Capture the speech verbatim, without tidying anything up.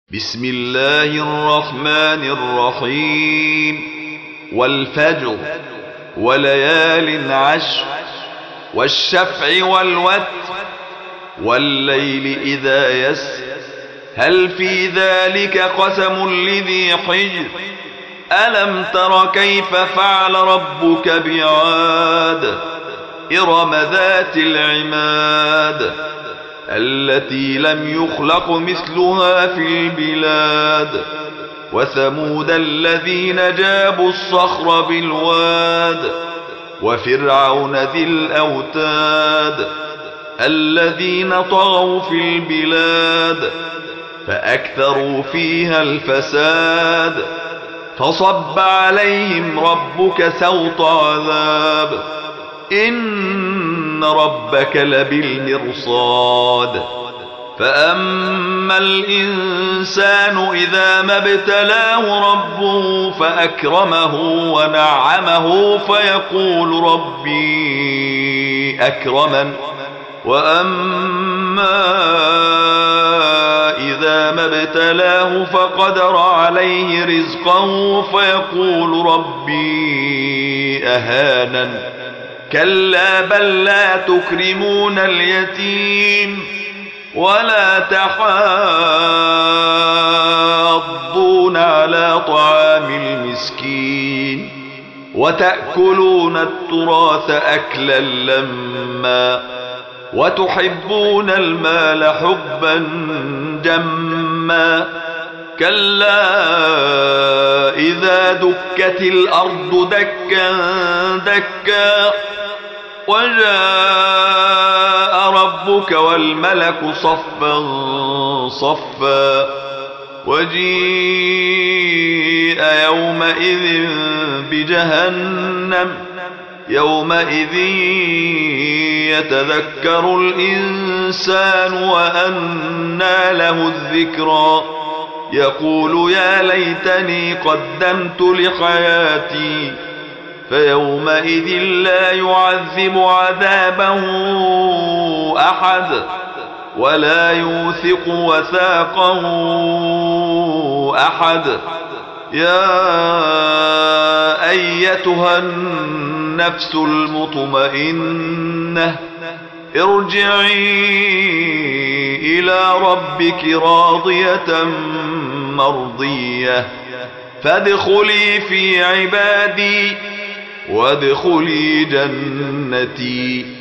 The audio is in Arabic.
بسم الله الرحمن الرحيم والفجر وليال عشر والشفع والوتر والليل إذا يسر هل في ذلك قسم لذي حجر ألم تر كيف فعل ربك بعاد إرم ذات العماد التي لم يخلق مثلها في البلاد وثمود الذين جابوا الصخر بالواد وفرعون ذي الأوتاد الذين طغوا في البلاد فأكثروا فيها الفساد فصب عليهم ربك سوط عذاب إن ربك لبالمرصاد فأما الإنسان إذا ما ابتلاه ربه فأكرمه ونعمه فيقول ربي أكرمن وأما إذا ما ابتلاه فقدر عليه رزقه فيقول ربي أهانن كلا بل لا تكرمون اليتيم ولا تحاضون على طعام المسكين وتأكلون التراث أكلا لما وتحبون المال حبا جما كلا إذا دكت الأرض دكا دكا وجاء ربك والملك صفا صفا وجيء يومئذ بجهنم يومئذ يتذكر الإنسان وأنى له الذكرى يقول يا ليتني قدمت لحياتي فيومئذ لا يعذب عذابه أحد ولا يوثق وثاقه أحد يا أيتها النفس المطمئنة ارجعي إلى ربك راضية مرضية فادخلي في عبادي وادخلي جنتي.